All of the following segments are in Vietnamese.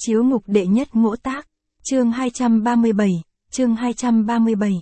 Chiếu ngục đệ nhất ngỗ tác, chương 237, chương 237.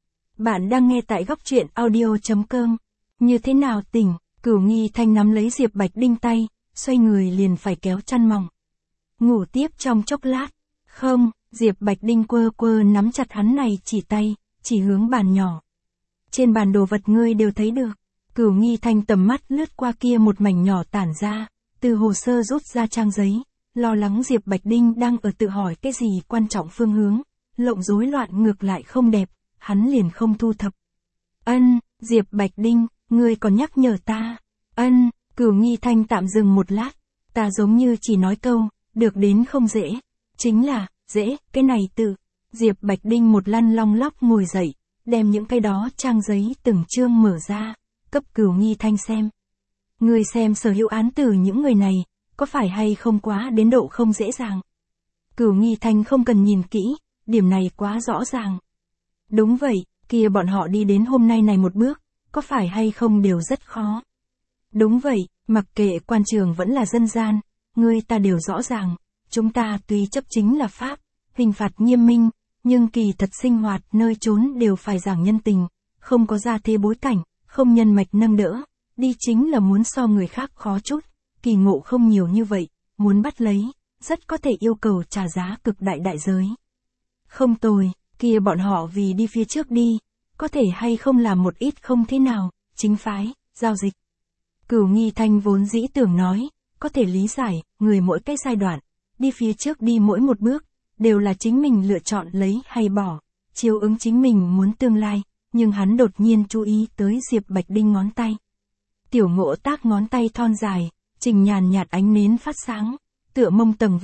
Bạn đang nghe tại góc truyện audio.com. Như thế nào tỉnh, Cửu Nghi Thanh nắm lấy Diệp Bạch Đinh tay, xoay người liền phải kéo chăn mỏng. Ngủ tiếp trong chốc lát. Không, Diệp Bạch Đinh quơ quơ nắm chặt hắn này chỉ tay, chỉ hướng bàn nhỏ. Trên bàn đồ vật ngươi đều thấy được. Cửu Nghi Thanh tầm mắt lướt qua kia một mảnh nhỏ tản ra, từ hồ sơ rút ra trang giấy, lo lắng Diệp Bạch Đinh đang ở tự hỏi cái gì quan trọng phương hướng, lộng rối loạn ngược lại không đẹp, hắn liền không thu thập. Ân, Diệp Bạch Đinh, ngươi còn nhắc nhở ta. Ân, Cửu Nghi Thanh tạm dừng một lát, ta giống như chỉ nói câu, được đến không dễ, chính là, dễ, cái này tự. Diệp Bạch Đinh một lăn long lóc ngồi dậy, đem những cái đó trang giấy từng chương mở ra, cấp Cửu Nghi Thanh xem. Ngươi xem sở hữu án tử những người này, có phải hay không quá đến độ không dễ dàng. Cửu Nghi Thanh không cần nhìn kỹ, điểm này quá rõ ràng. Đúng vậy, kia bọn họ đi đến hôm nay này một bước, có phải hay không đều rất khó. Đúng vậy, mặc kệ quan trường vẫn là dân gian, ngươi ta đều rõ ràng, chúng ta tuy chấp chính là pháp, hình phạt nghiêm minh, nhưng kỳ thật sinh hoạt nơi trốn đều phải giảng nhân tình, không có gia thế bối cảnh, không nhân mạch nâng đỡ, đi chính là muốn so người khác khó chút, kỳ ngộ không nhiều như vậy, muốn bắt lấy, rất có thể yêu cầu trả giá cực đại đại giới. Không tồi, kia bọn họ vì đi phía trước đi, có thể hay không làm một ít không thế nào, chính phái, giao dịch. Cửu Nghi Thanh vốn dĩ tưởng nói, có thể lý giải, người mỗi cái giai đoạn, đi phía trước đi mỗi một bước, đều là chính mình lựa chọn lấy hay bỏ, chiếu ứng chính mình muốn tương lai, nhưng hắn đột nhiên chú ý tới Diệp Bạch Đinh ngón tay. Tiểu ngỗ tác ngón tay thon dài, trình nhàn nhạt ánh nến phát sáng, tựa mông tầng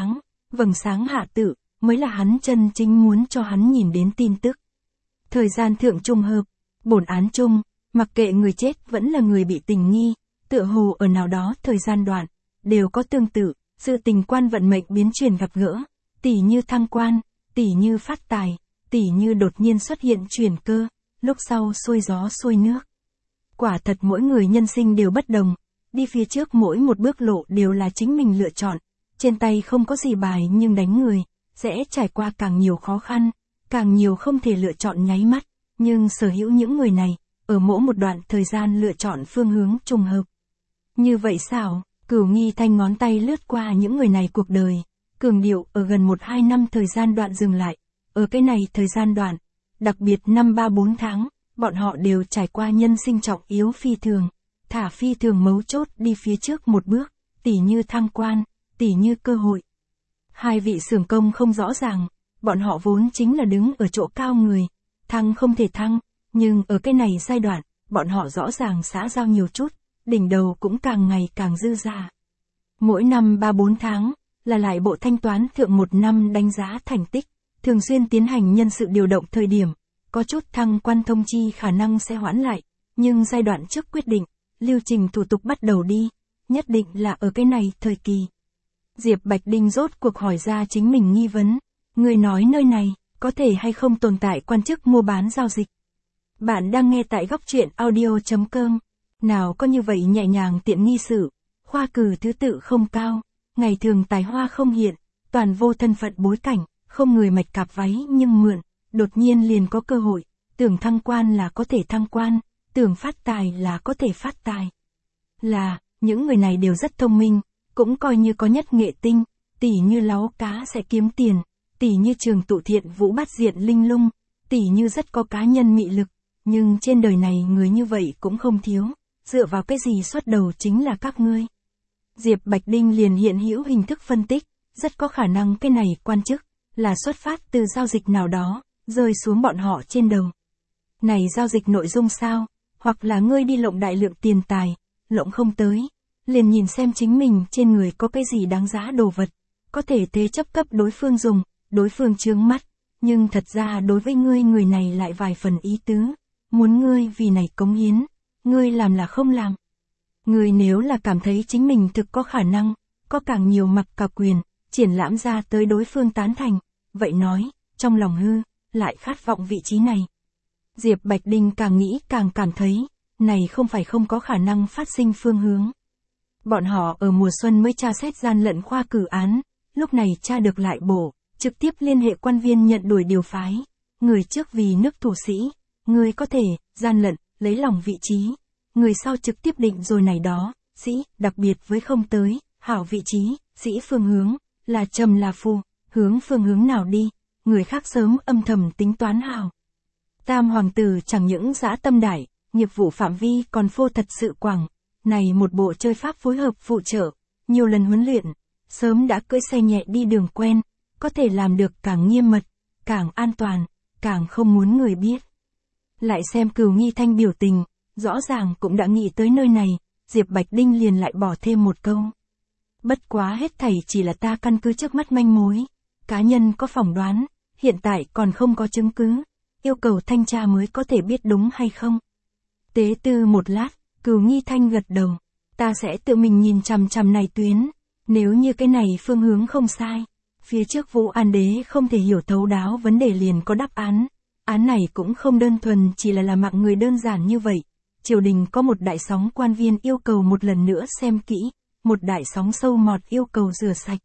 vầng sáng hạ tự, mới là hắn chân chính muốn cho hắn nhìn đến tin tức. Thời gian thượng trùng hợp, bổn án chung, mặc kệ người chết vẫn là người bị tình nghi, tựa hồ ở nào đó thời gian đoạn, đều có tương tự, sự tình quan vận mệnh biến chuyển gặp gỡ, tỉ như thăng quan, tỉ như phát tài, tỉ như đột nhiên xuất hiện chuyển cơ, lúc sau xuôi gió xuôi nước. Quả thật mỗi người nhân sinh đều bất đồng, đi phía trước mỗi một bước lộ đều là chính mình lựa chọn, trên tay không có gì bài nhưng đánh người, sẽ trải qua càng nhiều khó khăn, càng nhiều không thể lựa chọn nháy mắt, nhưng sở hữu những người này, ở mỗi một đoạn thời gian lựa chọn phương hướng trùng hợp. Như vậy sao? Cửu Nghi Thanh ngón tay lướt qua những người này cuộc đời, cường điệu ở gần 1-2 năm thời gian đoạn dừng lại, ở cái này thời gian đoạn, đặc biệt 5-3-4 tháng, bọn họ đều trải qua nhân sinh trọng yếu phi thường, thả phi thường mấu chốt đi phía trước một bước, tỉ như thăng quan, tỉ như cơ hội. Hai vị xưởng công không rõ ràng, bọn họ vốn chính là đứng ở chỗ cao người, thăng không thể thăng, nhưng ở cái này giai đoạn, bọn họ rõ ràng xã giao nhiều chút, đỉnh đầu cũng càng ngày càng dư dả. Mỗi năm 3-4 tháng, là lại bộ thanh toán thượng một năm đánh giá thành tích, thường xuyên tiến hành nhân sự điều động thời điểm, có chút thăng quan thông chi khả năng sẽ hoãn lại, nhưng giai đoạn trước quyết định, lưu trình thủ tục bắt đầu đi, nhất định là ở cái này thời kỳ. Diệp Bạch Đinh rốt cuộc hỏi ra chính mình nghi vấn, người nói nơi này, có thể hay không tồn tại quan chức mua bán giao dịch. Bạn đang nghe tại góc truyện audio.com, nào có như vậy nhẹ nhàng tiện nghi sự, khoa cử thứ tự không cao, ngày thường tài hoa không hiện, toàn vô thân phận bối cảnh, không người mạch cạp váy nhưng mượn, đột nhiên liền có cơ hội, tưởng thăng quan là có thể thăng quan, tưởng phát tài là có thể phát tài. Là, những người này đều rất thông minh, cũng coi như có nhất nghệ tinh, tỉ như láu cá sẽ kiếm tiền, tỉ như trường tụ thiện vũ bát diện linh lung, tỉ như rất có cá nhân mị lực, nhưng trên đời này người như vậy cũng không thiếu, dựa vào cái gì xuất đầu chính là các ngươi. Diệp Bạch Đinh liền hiện hữu hình thức phân tích, rất có khả năng cái này quan chức, là xuất phát từ giao dịch nào đó, rơi xuống bọn họ trên đầu. Này giao dịch nội dung sao, hoặc là ngươi đi lộng đại lượng tiền tài, lộng không tới, liền nhìn xem chính mình trên người có cái gì đáng giá đồ vật, có thể thế chấp cấp đối phương dùng, đối phương chướng mắt, nhưng thật ra đối với ngươi người này lại vài phần ý tứ, muốn ngươi vì này cống hiến, ngươi làm là không làm. Ngươi nếu là cảm thấy chính mình thực có khả năng, có càng nhiều mặc cả quyền, triển lãm ra tới đối phương tán thành, vậy nói, trong lòng hư, lại khát vọng vị trí này. Diệp Bạch Đinh càng nghĩ càng cảm thấy, này không phải không có khả năng phát sinh phương hướng. Bọn họ ở mùa xuân mới tra xét gian lận khoa cử án, lúc này tra được lại bổ, trực tiếp liên hệ quan viên nhận đuổi điều phái. Người trước vì nước thủ sĩ, người có thể, gian lận, lấy lòng vị trí. Người sau trực tiếp định rồi này đó, sĩ, đặc biệt với không tới, hảo vị trí, sĩ phương hướng, là trầm là phù, hướng phương hướng nào đi, người khác sớm âm thầm tính toán hảo. Tam hoàng tử chẳng những dã tâm đại, nghiệp vụ phạm vi còn phô thật sự quảng, này một bộ chơi pháp phối hợp phụ trợ, nhiều lần huấn luyện, sớm đã cưỡi xe nhẹ đi đường quen, có thể làm được càng nghiêm mật, càng an toàn, càng không muốn người biết. Lại xem Cửu Nghi Thanh biểu tình, rõ ràng cũng đã nghĩ tới nơi này, Diệp Bạch Đinh liền lại bỏ thêm một câu. Bất quá hết thảy chỉ là ta căn cứ trước mắt manh mối, cá nhân có phỏng đoán, hiện tại còn không có chứng cứ, yêu cầu thanh tra mới có thể biết đúng hay không. Tế tư một lát, Cửu Nghi Thanh gật đầu, ta sẽ tự mình nhìn chằm chằm này tuyến, nếu như cái này phương hướng không sai, phía trước Vũ An Đế không thể hiểu thấu đáo vấn đề liền có đáp án. Án này cũng không đơn thuần chỉ là mạng người đơn giản như vậy. Triều đình có một đại sóng quan viên yêu cầu một lần nữa xem kỹ, một đại sóng sâu mọt yêu cầu rửa sạch.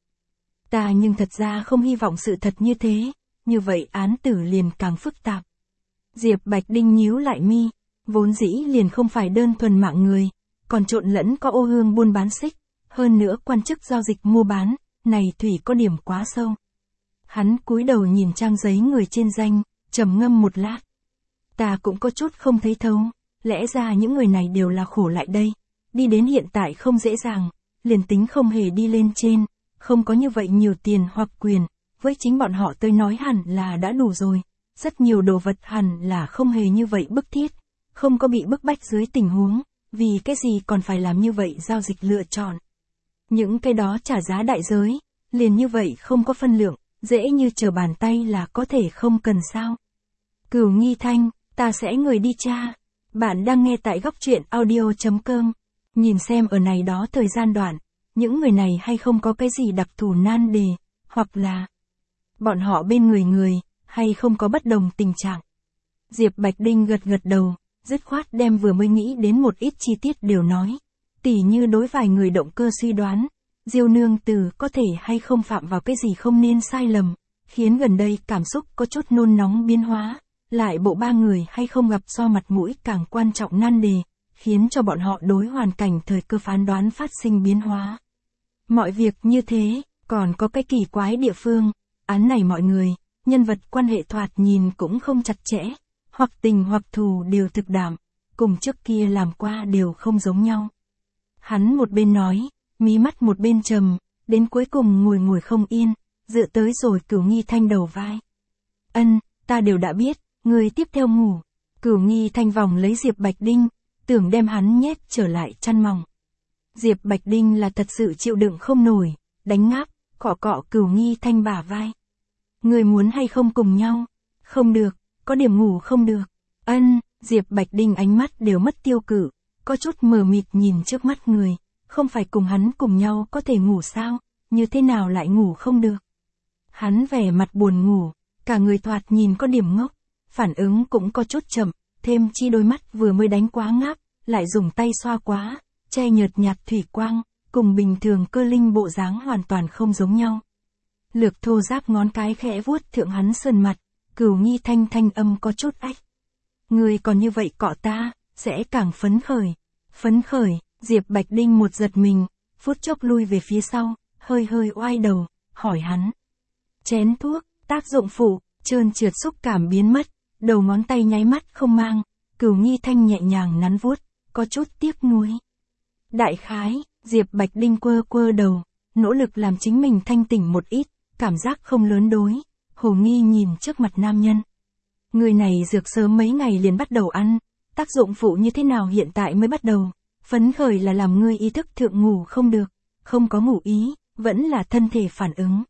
Ta nhưng thật ra không hy vọng sự thật như thế, như vậy án tử liền càng phức tạp. Diệp Bạch Đinh nhíu lại mi, vốn dĩ liền không phải đơn thuần mạng người, còn trộn lẫn có ô hương buôn bán xích, hơn nữa quan chức giao dịch mua bán, này thủy có điểm quá sâu. Hắn cúi đầu nhìn trang giấy người trên danh, trầm ngâm một lát. Ta cũng có chút không thấy thấu, lẽ ra những người này đều là khổ lại đây, đi đến hiện tại không dễ dàng, liền tính không hề đi lên trên, không có như vậy nhiều tiền hoặc quyền, với chính bọn họ tôi nói hẳn là đã đủ rồi, rất nhiều đồ vật hẳn là không hề như vậy bức thiết, không có bị bức bách dưới tình huống, vì cái gì còn phải làm như vậy giao dịch lựa chọn. Những cái đó trả giá đại giới, liền như vậy không có phân lượng, dễ như trở bàn tay là có thể không cần sao. Cửu Nghi Thanh, ta sẽ người đi tra. Bạn đang nghe tại góc truyện audio.com. Nhìn xem ở này đó thời gian đoạn, những người này hay không có cái gì đặc thù nan đề, hoặc là bọn họ bên người, hay không có bất đồng tình trạng. Diệp Bạch Đinh gật gật đầu, dứt khoát đem vừa mới nghĩ đến một ít chi tiết đều nói. Tỉ như đối vài người động cơ suy đoán, Diêu nương tử có thể hay không phạm vào cái gì không nên sai lầm, khiến gần đây cảm xúc có chút nôn nóng biến hóa, lại bộ ba người hay không gặp so mặt mũi càng quan trọng nan đề, khiến cho bọn họ đối hoàn cảnh thời cơ phán đoán phát sinh biến hóa. Mọi việc như thế, còn có cái kỳ quái địa phương, án này mọi người, nhân vật quan hệ thoạt nhìn cũng không chặt chẽ, hoặc tình hoặc thù đều thực đảm, cùng trước kia làm qua đều không giống nhau. Hắn một bên nói, mí mắt một bên trầm, đến cuối cùng ngồi không yên, dựa tới rồi Cửu Nghi Thanh đầu vai. Ân, ta đều đã biết, người tiếp theo ngủ. Cửu Nghi Thanh vòng lấy Diệp Bạch Đinh, tưởng đem hắn nhét trở lại chăn mỏng. Diệp Bạch Đinh là thật sự chịu đựng không nổi, đánh ngáp, cọ Cửu Nghi Thanh bả vai. Người muốn hay không cùng nhau? Không được, có điểm ngủ không được. Ân, Diệp Bạch Đinh ánh mắt đều mất tiêu cự, có chút mờ mịt nhìn trước mắt người, không phải cùng hắn cùng nhau có thể ngủ sao, như thế nào lại ngủ không được. Hắn vẻ mặt buồn ngủ, cả người thoạt nhìn có điểm ngốc, phản ứng cũng có chút chậm, thêm chi đôi mắt vừa mới đánh quá ngáp, lại dùng tay xoa quá, che nhợt nhạt thủy quang, cùng bình thường cơ linh bộ dáng hoàn toàn không giống nhau. Lược thô giáp ngón cái khẽ vuốt thượng hắn sơn mặt, Cửu Nghi Thanh thanh âm có chút ách. Người còn như vậy cọ ta, sẽ càng phấn khởi. Phấn khởi, Diệp Bạch Đinh một giật mình, phút chốc lui về phía sau, hơi oai đầu, hỏi hắn. Chén thuốc, tác dụng phụ, trơn trượt xúc cảm biến mất, đầu ngón tay nháy mắt không mang, Cửu Nghi Thanh nhẹ nhàng nắn vuốt, có chút tiếc nuối. Đại khái, Diệp Bạch Đinh quơ đầu, nỗ lực làm chính mình thanh tỉnh một ít, cảm giác không lớn đối, hồ nghi nhìn trước mặt nam nhân. Người này dược sớm mấy ngày liền bắt đầu ăn, tác dụng phụ như thế nào hiện tại mới bắt đầu, phấn khởi là làm ngươi ý thức thượng ngủ không được, không có ngủ ý, vẫn là thân thể phản ứng.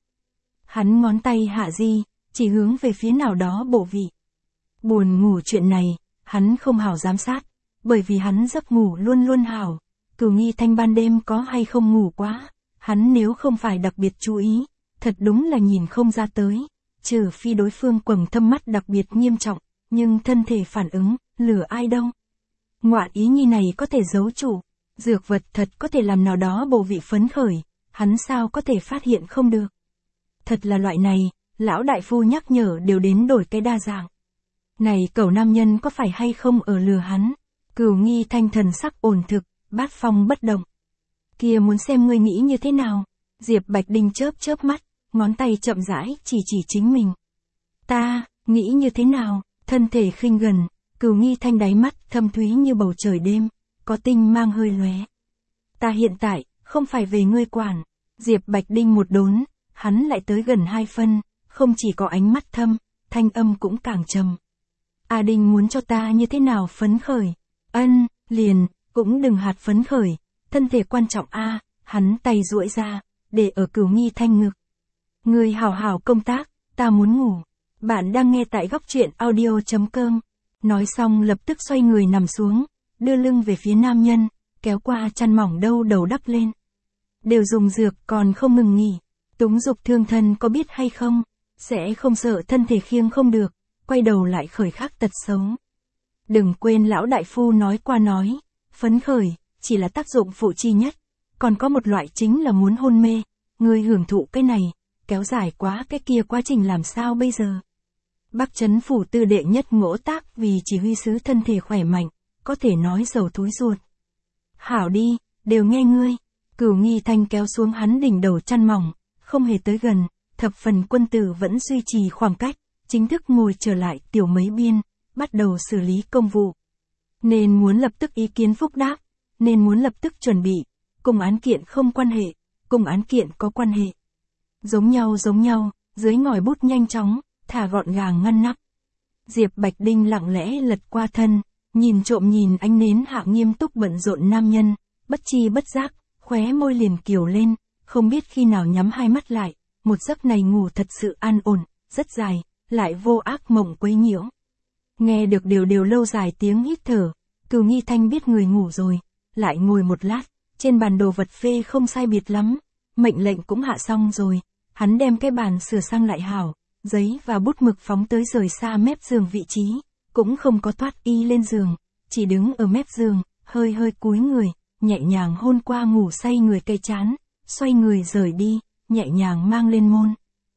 Hắn ngón tay hạ di, chỉ hướng về phía nào đó bộ vị. Buồn ngủ chuyện này, hắn không hảo giám sát, bởi vì hắn giấc ngủ luôn hảo. Cửu Nghi Thanh ban đêm có hay không ngủ quá, hắn nếu không phải đặc biệt chú ý, thật đúng là nhìn không ra tới, trừ phi đối phương quầng thâm mắt đặc biệt nghiêm trọng, nhưng thân thể phản ứng, lừa ai đâu. Ngoạn ý nhi này có thể giấu chủ, dược vật thật có thể làm nào đó bộ vị phấn khởi, hắn sao có thể phát hiện không được. thật là loại này, lão đại phu nhắc nhở đều đến đổi cái đa dạng. Này cẩu nam nhân có phải hay không ở lừa hắn? Cửu Nghi Thanh thần sắc ổn thực, bát phong bất động. Kia muốn xem ngươi nghĩ như thế nào? Diệp Bạch Đinh chớp chớp mắt, ngón tay chậm rãi chỉ chính mình. Ta, nghĩ như thế nào? Thân thể khinh gần, Cửu Nghi Thanh đáy mắt thâm thúy như bầu trời đêm, có tinh mang hơi lóe. Ta hiện tại, không phải về ngươi quản. Diệp Bạch Đinh một đốn, hắn lại tới gần 2 phân, không chỉ có ánh mắt thâm, thanh âm cũng càng trầm. A Đinh muốn cho ta như thế nào phấn khởi? Ân, liền, cũng đừng hạt phấn khởi, thân thể quan trọng a. Hắn tay duỗi ra, để ở Cửu Nghi Thanh ngực. Ngươi hảo hảo công tác, ta muốn ngủ. Bạn đang nghe tại góc truyện audio.com. Nói xong lập tức xoay người nằm xuống, đưa lưng về phía nam nhân, kéo qua chăn mỏng đầu đắp lên. Đều dùng dược còn không ngừng nghỉ. Túng dục thương thân có biết hay không? Sẽ không sợ thân thể khiêng không được, quay đầu lại khởi khắc tật xấu. Đừng quên lão đại phu nói qua nói, phấn khởi, chỉ là tác dụng phụ chi nhất. Còn có một loại chính là muốn hôn mê, ngươi hưởng thụ cái này, kéo dài quá cái kia quá trình làm sao bây giờ? Bắc Trấn Phủ Tư đệ nhất Ngỗ Tác vì chỉ huy sứ thân thể khỏe mạnh, có thể nói dầu túi ruột. Hảo đi, đều nghe ngươi. Cửu Nghi Thanh kéo xuống hắn đỉnh đầu chăn mỏng, không hề tới gần, thập phần quân tử vẫn duy trì khoảng cách, chính thức ngồi trở lại tiểu mấy biên, bắt đầu xử lý công vụ. Nên muốn lập tức ý kiến phúc đáp, nên muốn lập tức chuẩn bị, cùng án kiện không quan hệ, cùng án kiện có quan hệ. Giống nhau, dưới ngòi bút nhanh chóng, thả gọn gàng ngăn nắp. Diệp Bạch Đinh lặng lẽ lật qua thân, nhìn trộm nhìn ánh nến hạ nghiêm túc bận rộn nam nhân, bất chi bất giác, khóe môi liền kiều lên, không biết khi nào nhắm 2 mắt lại, một giấc này ngủ thật sự an ổn, rất dài, lại vô ác mộng quấy nhiễu. Nghe được đều lâu dài tiếng hít thở, Cửu Nghi Thanh biết người ngủ rồi, lại ngồi một lát, trên bàn đồ vật phê không sai biệt lắm, mệnh lệnh cũng hạ xong rồi, hắn đem cái bàn sửa sang lại hảo, giấy và bút mực phóng tới rời xa mép giường vị trí, cũng không có thoát y lên giường, chỉ đứng ở mép giường, hơi cúi người, nhẹ nhàng hôn qua ngủ say người cây chán, xoay người rời đi, nhẹ nhàng mang lên môn.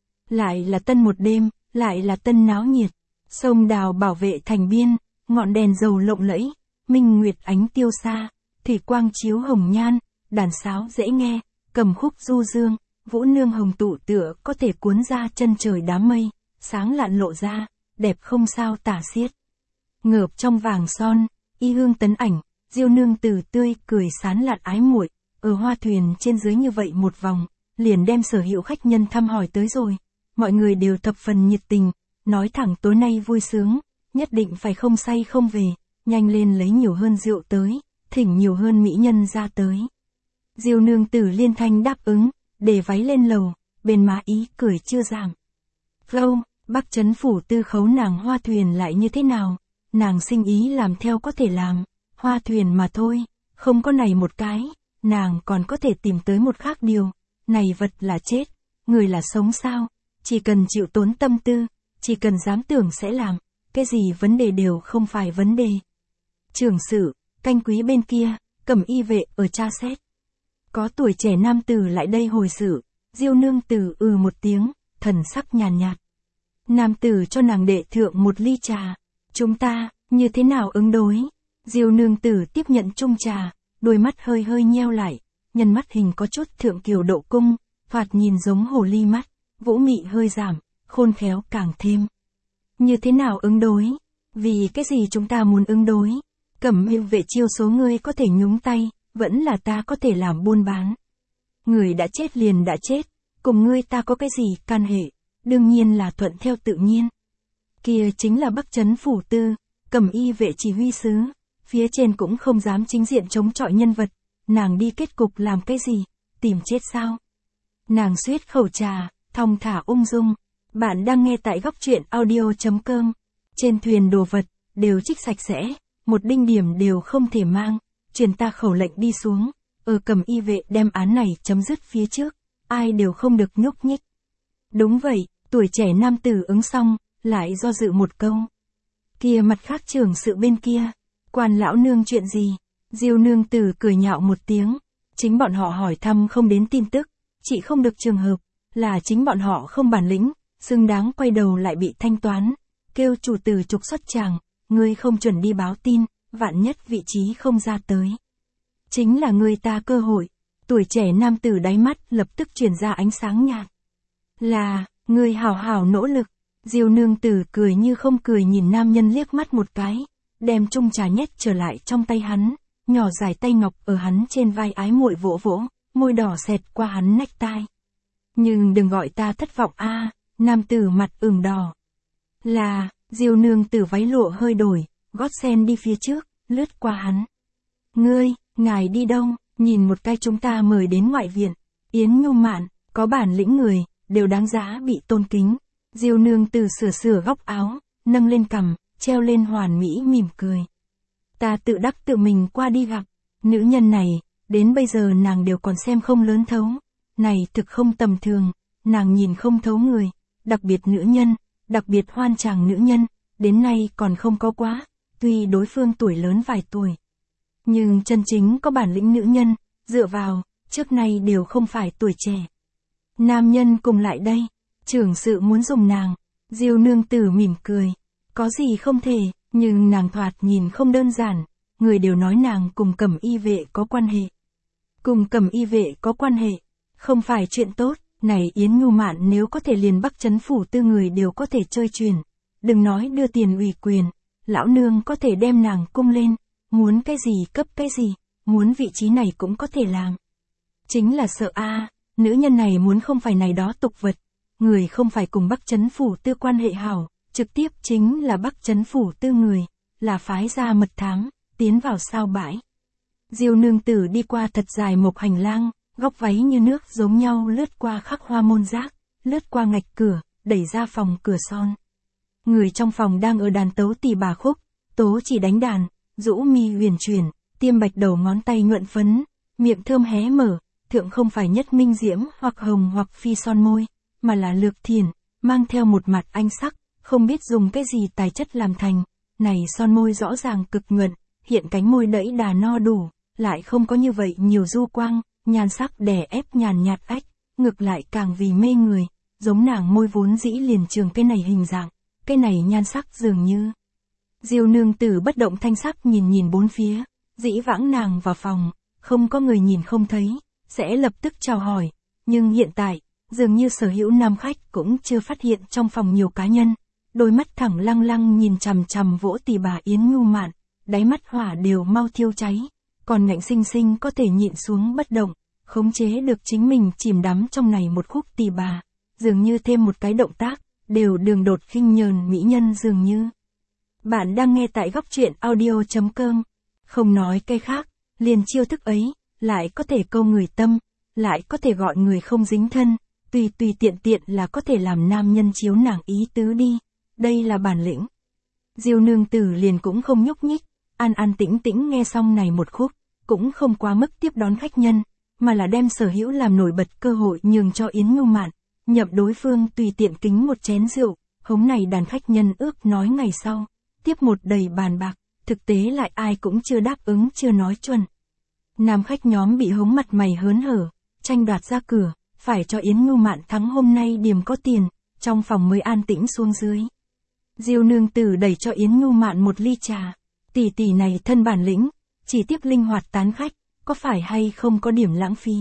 Lại là tân một đêm, lại là tân náo nhiệt, sông đào bảo vệ thành biên, ngọn đèn dầu lộng lẫy, minh nguyệt ánh tiêu xa, thủy quang chiếu hồng nhan, đàn sáo dễ nghe, cầm khúc du dương, vũ nương hồng tụ tựa có thể cuốn ra chân trời đám mây, sáng lạn lộ ra, đẹp không sao tả xiết. Ngợp trong vàng son, y hương tấn ảnh, Diêu nương tử tươi cười sán lạn ái muội, ở hoa thuyền trên dưới như vậy một vòng, liền đem sở hữu khách nhân thăm hỏi tới rồi. Mọi người đều thập phần nhiệt tình, nói thẳng tối nay vui sướng, nhất định phải không say không về, nhanh lên lấy nhiều hơn rượu tới, thỉnh nhiều hơn mỹ nhân ra tới. Diêu nương tử liên thanh đáp ứng, để váy lên lầu, bên má ý cười chưa giảm. Lâu, Bắc Trấn Phủ Tư khấu nàng hoa thuyền lại như thế nào? Nàng sinh ý làm theo có thể làm, hoa thuyền mà thôi, không có này một cái, nàng còn có thể tìm tới một khác điều. Này vật là chết, người là sống sao? Chỉ cần chịu tốn tâm tư, chỉ cần dám tưởng sẽ làm, cái gì vấn đề đều không phải vấn đề. Trưởng sự, canh quý bên kia, cầm y vệ ở tra xét. Có tuổi trẻ nam tử lại đây hồi sự, Diêu nương tử một tiếng, thần sắc nhàn nhạt. Nam tử cho nàng đệ thượng một ly trà. Chúng ta, như thế nào ứng đối? Diêu nương tử tiếp nhận chung trà, đôi mắt hơi nheo lại, nhân mắt hình có chút thượng kiều độ cung, thoạt nhìn giống hồ ly mắt, vũ mị hơi giảm, khôn khéo càng thêm. Như thế nào ứng đối? Vì cái gì chúng ta muốn ứng đối? Cẩm Yêu vệ chiêu số ngươi có thể nhúng tay, vẫn là ta có thể làm buôn bán. Người đã chết liền đã chết, cùng ngươi ta có cái gì can hệ, đương nhiên là thuận theo tự nhiên. Kia chính là Bắc Trấn Phủ Tư, Cẩm Y vệ chỉ huy sứ, phía trên cũng không dám chính diện chống chọi nhân vật, nàng đi kết cục làm cái gì, tìm chết sao? Nàng suýt khẩu trà, thong thả ung dung. Bạn đang nghe tại góc truyện audio.com. Trên thuyền đồ vật, đều trích sạch sẽ, một đinh điểm đều không thể mang, truyền ta khẩu lệnh đi xuống, ở Cẩm Y vệ đem án này chấm dứt phía trước, ai đều không được nhúc nhích. Đúng vậy, tuổi trẻ nam tử ứng xong, lại do dự một câu. Kia mặt khác trưởng sự bên kia, quan lão nương chuyện gì? Diêu nương tử cười nhạo một tiếng, chính bọn họ hỏi thăm không đến tin tức, chỉ không được trường hợp, là chính bọn họ không bản lĩnh, xứng đáng quay đầu lại bị thanh toán, kêu chủ tử trục xuất chàng, ngươi không chuẩn đi báo tin, vạn nhất vị trí không ra tới. Chính là người ta cơ hội, tuổi trẻ nam tử đáy mắt lập tức truyền ra ánh sáng nhạt. Là, ngươi hảo hảo nỗ lực, Diêu nương tử cười như không cười nhìn nam nhân liếc mắt một cái, đem chung trà nhét trở lại trong tay hắn, nhỏ dài tay ngọc ở hắn trên vai ái muội vỗ vỗ, môi đỏ xẹt qua hắn nách tai. Nhưng đừng gọi ta thất vọng a, nam tử mặt ửng đỏ. Là, Diêu nương tử váy lụa hơi đổi, gót sen đi phía trước, lướt qua hắn. Ngươi, ngài đi đâu, nhìn một cái chúng ta mời đến ngoại viện. Yến Nhu Mạn, có bản lĩnh người, đều đáng giá bị tôn kính. Diêu nương tử sửa góc áo, nâng lên cằm, treo lên hoàn mỹ mỉm cười. Ta tự đắc tự mình qua đi gặp. Nữ nhân này, đến bây giờ nàng đều còn xem không lớn thấu. Này thực không tầm thường, nàng nhìn không thấu người, đặc biệt nữ nhân, đặc biệt hoan tràng nữ nhân, đến nay còn không có quá, tuy đối phương tuổi lớn vài tuổi. Nhưng chân chính có bản lĩnh nữ nhân, dựa vào, trước nay đều không phải tuổi trẻ. Nam nhân cùng lại đây, trưởng sự muốn dùng nàng, Diêu nương tử mỉm cười, có gì không thể, nhưng nàng thoạt nhìn không đơn giản, người đều nói nàng cùng Cẩm Y vệ có quan hệ. Cùng Cẩm Y vệ có quan hệ, không phải chuyện tốt, này Yến Nhu Mạn nếu có thể liền Bắc Trấn phủ tư người đều có thể chơi truyền, đừng nói đưa tiền ủy quyền, lão nương có thể đem nàng cung lên, muốn cái gì cấp cái gì, muốn vị trí này cũng có thể làm. Chính là sợ nữ nhân này muốn không phải này đó tục vật, người không phải cùng Bắc Trấn phủ tư quan hệ hảo, trực tiếp chính là Bắc Trấn phủ tư người, là phái ra mật thám, tiến vào sao bãi. Diêu nương tử đi qua thật dài một hành lang, góc váy như nước giống nhau lướt qua khắc hoa môn giác, lướt qua ngạch cửa, đẩy ra phòng cửa son. Người trong phòng đang ở đàn tấu tỳ bà khúc, tố chỉ đánh đàn, rũ mi huyền chuyển, tiêm bạch đầu ngón tay nhuận phấn, miệng thơm hé mở, thượng không phải nhất minh diễm hoặc hồng hoặc phi son môi, mà là lược thiền, mang theo một mặt anh sắc, không biết dùng cái gì tài chất làm thành, này son môi rõ ràng cực nhuận, hiện cánh môi đẫy đà no đủ, lại không có như vậy nhiều du quang, nhan sắc đè ép nhàn nhạt ách, ngược lại càng vì mê người, giống nàng môi vốn dĩ liền trường cái này hình dạng, cái này nhan sắc dường như. Diêu nương tử bất động thanh sắc nhìn bốn phía, dĩ vãng nàng vào phòng, không có người nhìn không thấy, sẽ lập tức chào hỏi, nhưng hiện tại, dường như sở hữu nam khách cũng chưa phát hiện trong phòng nhiều cá nhân, đôi mắt thẳng lăng lăng nhìn chằm chằm vỗ tỳ bà Yến Nhu Mạn, đáy mắt hỏa đều mau thiêu cháy, còn ngạnh sinh sinh có thể nhịn xuống bất động, khống chế được chính mình chìm đắm trong này một khúc tỳ bà, dường như thêm một cái động tác, đều đường đột khinh nhờn mỹ nhân dường như. Bạn đang nghe tại góc truyện audio.com, không nói cái khác, liền chiêu thức ấy, lại có thể câu người tâm, lại có thể gọi người không dính thân, tùy tiện là có thể làm nam nhân chiếu nàng ý tứ đi, đây là bản lĩnh. Diêu nương tử liền cũng không nhúc nhích, an tĩnh tĩnh nghe xong này một khúc, cũng không quá mức tiếp đón khách nhân, mà là đem sở hữu làm nổi bật cơ hội nhường cho Yến Nhu Mạn, nhậm đối phương tùy tiện kính một chén rượu, hống này đàn khách nhân ước nói ngày sau, tiếp một đầy bàn bạc, thực tế lại ai cũng chưa đáp ứng chưa nói chuẩn. Nam khách nhóm bị hống mặt mày hớn hở, tranh đoạt ra cửa, phải cho Yến Nhu Mạn thắng hôm nay điểm có tiền, trong phòng mới an tĩnh xuống dưới. Diêu nương tử đẩy cho Yến Nhu Mạn một ly trà, tỷ này thân bản lĩnh, chỉ tiếc linh hoạt tán khách, có phải hay không có điểm lãng phí.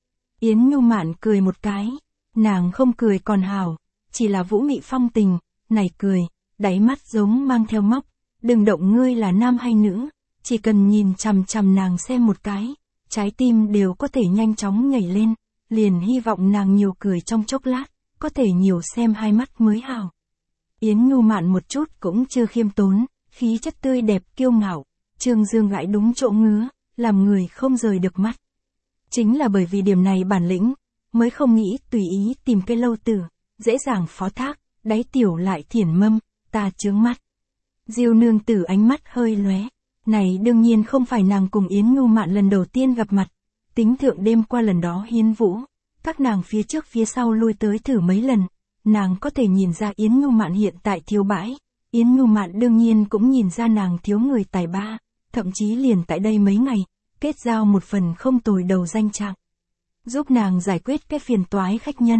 Yến Nhu Mạn cười một cái, nàng không cười còn hảo, chỉ là vũ mị phong tình, này cười, đáy mắt giống mang theo móc, đừng động ngươi là nam hay nữ, chỉ cần nhìn chằm chằm nàng xem một cái, trái tim đều có thể nhanh chóng nhảy lên, liền hy vọng nàng nhiều cười trong chốc lát, có thể nhiều xem hai mắt mới hảo. Yến Nhu Mạn một chút cũng chưa khiêm tốn, khí chất tươi đẹp kiêu ngạo, trương dương gãi đúng chỗ ngứa, làm người không rời được mắt. Chính là bởi vì điểm này bản lĩnh, mới không nghĩ tùy ý tìm cái lâu tử, dễ dàng phó thác, đáy tiểu lại thiển mâm, ta chướng mắt. Diêu nương tử ánh mắt hơi lóe, này đương nhiên không phải nàng cùng Yến Nhu Mạn lần đầu tiên gặp mặt, tính thượng đêm qua lần đó hiến vũ, các nàng phía trước phía sau lui tới thử mấy lần, nàng có thể nhìn ra Yến Nhu Mạn hiện tại thiếu bãi, Yến Nhu Mạn đương nhiên cũng nhìn ra nàng thiếu người tài ba, thậm chí liền tại đây mấy ngày, kết giao một phần không tồi đầu danh trạng. Giúp nàng giải quyết cái phiền toái khách nhân,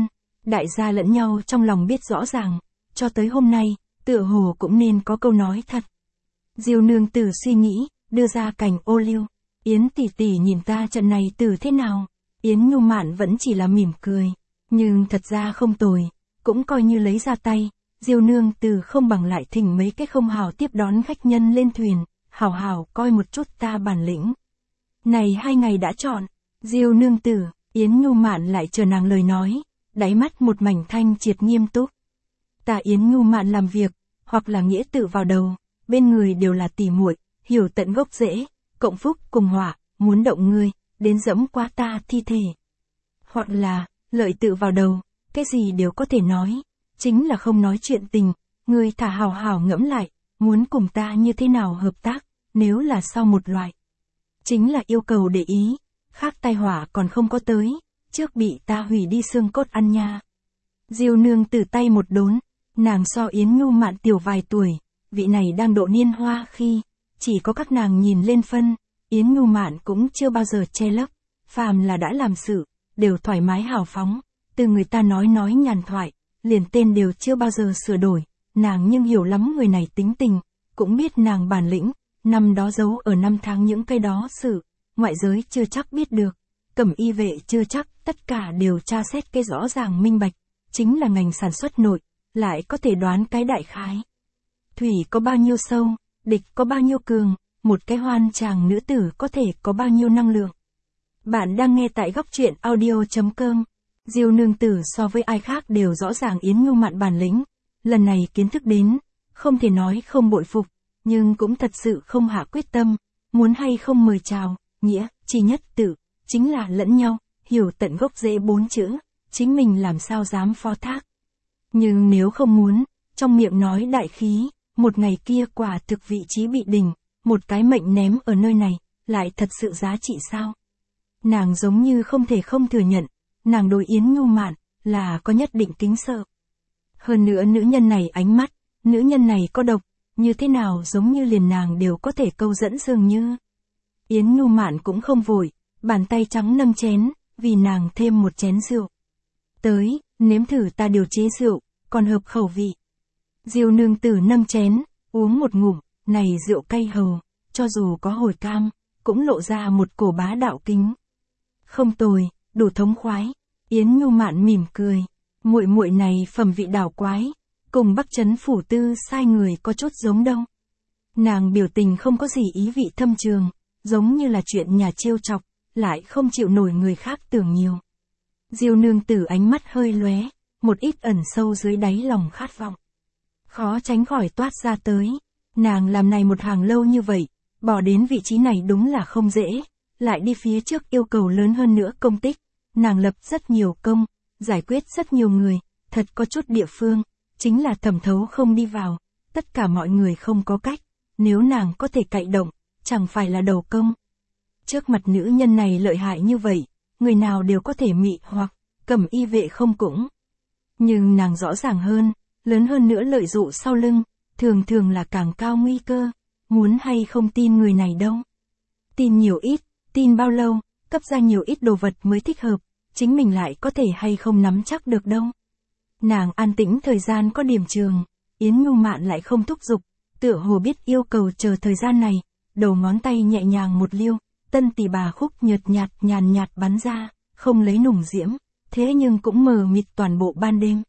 đại gia lẫn nhau trong lòng biết rõ ràng, cho tới hôm nay, tựa hồ cũng nên có câu nói thật. Diêu nương tử suy nghĩ, đưa ra cành ô liu. Yến tỷ tỷ nhìn ta trận này từ thế nào? Yến Nhu Mạn vẫn chỉ là mỉm cười, nhưng thật ra không tồi, cũng coi như lấy ra tay. Diêu nương tử không bằng lại thỉnh mấy cái không hào tiếp đón khách nhân lên thuyền, hảo hảo coi một chút ta bản lĩnh. Này 2 ngày đã chọn, Diêu nương tử, Yến Nhu Mạn lại chờ nàng lời nói, đáy mắt một mảnh thanh triệt nghiêm túc. Ta Yến Nhu Mạn làm việc, hoặc là nghĩa tự vào đầu, bên người đều là tỉ muội, hiểu tận gốc rễ, cộng phúc cùng họa, muốn động ngươi, đến dẫm qua ta thi thể. Hoặc là, lợi tự vào đầu, cái gì đều có thể nói, chính là không nói chuyện tình, ngươi thả hào hào ngẫm lại, muốn cùng ta như thế nào hợp tác, nếu là sau một loại. Chính là yêu cầu để ý, khác tai họa còn không có tới, trước bị ta hủy đi xương cốt ăn nha. Diêu nương tử tay một đốn, nàng so Yến Nhu Mạn tiểu vài tuổi, vị này đang độ niên hoa khi, chỉ có các nàng nhìn lên phân, Yến Nhu Mạn cũng chưa bao giờ che lấp, phàm là đã làm sự, đều thoải mái hào phóng, từ người ta nói nhàn thoại, liền tên đều chưa bao giờ sửa đổi, nàng nhưng hiểu lắm người này tính tình, cũng biết nàng bản lĩnh, năm đó giấu ở 5 tháng những cái đó sự, ngoại giới chưa chắc biết được, cẩm y vệ chưa chắc, tất cả đều tra xét cái rõ ràng minh bạch, chính là ngành sản xuất nội, lại có thể đoán cái đại khái. Thủy có bao nhiêu sâu, địch có bao nhiêu cường, một cái hoan chàng nữ tử có thể có bao nhiêu năng lượng. Bạn đang nghe tại góc truyện audio.com. Diêu nương tử so với ai khác đều rõ ràng Yến Nhu Mạn bản lĩnh, lần này kiến thức đến, không thể nói không bội phục, nhưng cũng thật sự không hạ quyết tâm, muốn hay không mời chào, nghĩa, chi nhất tự, chính là lẫn nhau, hiểu tận gốc rễ 4 chữ, chính mình làm sao dám phó thác. Nhưng nếu không muốn, trong miệng nói đại khí, một ngày kia quả thực vị trí bị đỉnh, một cái mệnh ném ở nơi này, lại thật sự giá trị sao? Nàng giống như không thể không thừa nhận, nàng đối Yến Nhu Mạn, là có nhất định kính sợ. Hơn nữa nữ nhân này ánh mắt, nữ nhân này có độc, như thế nào giống như liền nàng đều có thể câu dẫn dường như. Yến Nhu Mạn cũng không vội, bàn tay trắng nâng chén, vì nàng thêm một chén rượu. Tới, nếm thử ta điều chế rượu, còn hợp khẩu vị. Diêu nương tử nâng chén, uống một ngụm, này rượu cay hầu, cho dù có hồi cam, cũng lộ ra một cổ bá đạo kính. Không tồi, đủ thống khoái. Yến Nhu Mạn mỉm cười, muội muội này phẩm vị đảo quái, cùng Bắc Trấn phủ tư sai người có chút giống đâu. Nàng biểu tình không có gì ý vị thâm trường, giống như là chuyện nhà trêu chọc, lại không chịu nổi người khác tưởng nhiều. Diêu nương tử ánh mắt hơi lóe, một ít ẩn sâu dưới đáy lòng khát vọng. Khó tránh khỏi toát ra tới, nàng làm này một hàng lâu như vậy, bỏ đến vị trí này đúng là không dễ, lại đi phía trước yêu cầu lớn hơn nữa công tích, nàng lập rất nhiều công, giải quyết rất nhiều người, thật có chút địa phương, chính là thẩm thấu không đi vào, tất cả mọi người không có cách, nếu nàng có thể cậy động, chẳng phải là đầu công. Trước mặt nữ nhân này lợi hại như vậy, người nào đều có thể mị hoặc, cẩm y vệ không cũng. Nhưng nàng rõ ràng hơn, lớn hơn nữa lợi dụ sau lưng, thường thường là càng cao nguy cơ, muốn hay không tin người này đâu. Tin nhiều ít, tin bao lâu, cấp ra nhiều ít đồ vật mới thích hợp, chính mình lại có thể hay không nắm chắc được đâu. Nàng an tĩnh thời gian có điểm trường, Yến Nhu Mạn lại không thúc giục, tựa hồ biết yêu cầu chờ thời gian này, đầu ngón tay nhẹ nhàng một liêu, tân tỷ bà khúc nhợt nhạt nhàn nhạt bắn ra, không lấy nùng diễm, thế nhưng cũng mờ mịt toàn bộ ban đêm.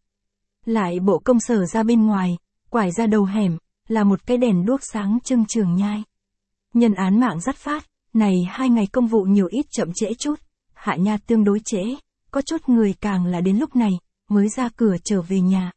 Lại bộ công sở ra bên ngoài, quải ra đầu hẻm, là một cái đèn đuốc sáng trưng trường nhai. Nhân án mạng dắt phát, này 2 ngày công vụ nhiều ít chậm trễ chút, hạ nha tương đối trễ, có chút người càng là đến lúc này, mới ra cửa trở về nhà.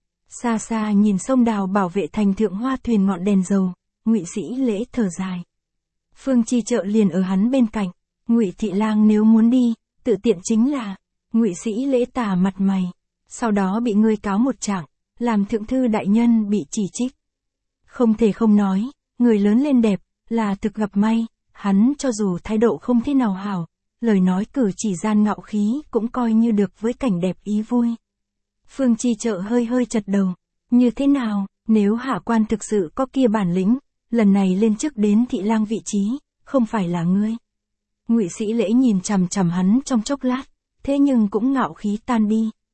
Xa xa nhìn sông đào bảo vệ thành thượng hoa thuyền ngọn đèn dầu, Ngụy Sĩ Lễ thở dài. Phương Chi Chợ liền ở hắn bên cạnh, Ngụy thị lang nếu muốn đi, tự tiện chính là, Ngụy Sĩ Lễ tà mặt mày, sau đó bị ngươi cáo một trạng, làm thượng thư đại nhân bị chỉ trích. Không thể không nói, người lớn lên đẹp, là thực gặp may, hắn cho dù thái độ không thế nào hảo, lời nói cử chỉ gian ngạo khí cũng coi như được với cảnh đẹp ý vui. Phương Chi Chợ hơi hơi chật đầu, như thế nào, nếu hạ quan thực sự có kia bản lĩnh, lần này lên chức đến thị lang vị trí, không phải là ngươi. Ngụy Sĩ Lễ nhìn chằm chằm hắn trong chốc lát, thế nhưng cũng ngạo khí tan đi,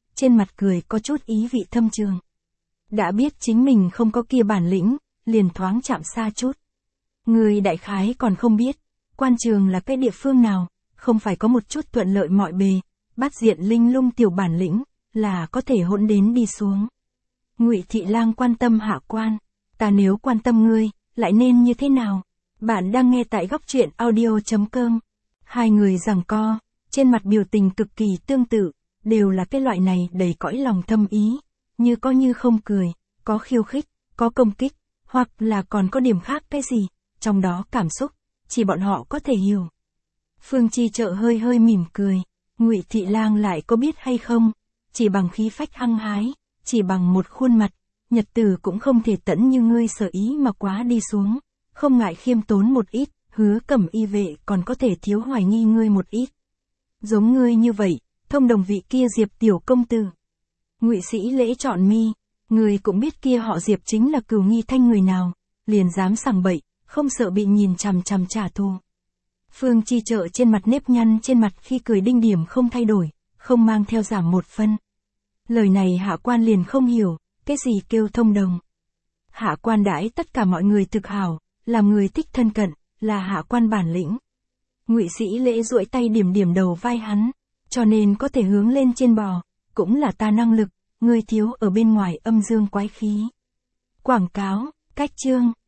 trên mặt cười có chút ý vị thâm trường. Đã biết chính mình không có kia bản lĩnh, liền thoáng chạm xa chút. Người đại khái còn không biết, quan trường là cái địa phương nào, không phải có một chút thuận lợi mọi bề, bát diện linh lung tiểu bản lĩnh, là có thể hỗn đến đi xuống. Ngụy Thị Lang quan tâm Hạ Quan, ta nếu quan tâm ngươi, lại nên như thế nào? Bạn đang nghe tại góc truyện audio.com. Hai người giằng co, trên mặt biểu tình cực kỳ tương tự, đều là cái loại này đầy cõi lòng thâm ý, như có như không cười, có khiêu khích, có công kích, hoặc là còn có điểm khác cái gì, trong đó cảm xúc, chỉ bọn họ có thể hiểu. Phương Chi Trợ hơi hơi mỉm cười, Ngụy Thị Lang lại có biết hay không, chỉ bằng khí phách hăng hái, chỉ bằng một khuôn mặt, nhật tử cũng không thể tẫn như ngươi sở ý mà quá đi xuống, không ngại khiêm tốn một ít, Hứa Cẩm Y vệ còn có thể thiếu hoài nghi ngươi một ít. Giống ngươi như vậy, thông đồng vị kia Diệp tiểu công tử. Ngụy Sĩ Lễ chọn mi, ngươi cũng biết kia họ Diệp chính là Cửu Nghi Thanh người nào, liền dám sằng bậy, không sợ bị nhìn chằm chằm trả thù. Phương Chi Trợ trên mặt nếp nhăn trên mặt khi cười đinh điểm không thay đổi, không mang theo giảm một phân. Lời này Hạ Quan liền không hiểu, cái gì kêu thông đồng. Hạ Quan đãi tất cả mọi người thực hảo, làm người thích thân cận, là Hạ Quan bản lĩnh. Ngụy Sĩ Lễ duỗi tay điểm điểm đầu vai hắn, cho nên có thể hướng lên trên bò, cũng là ta năng lực, ngươi thiếu ở bên ngoài âm dương quái khí. Quảng cáo, cách chương.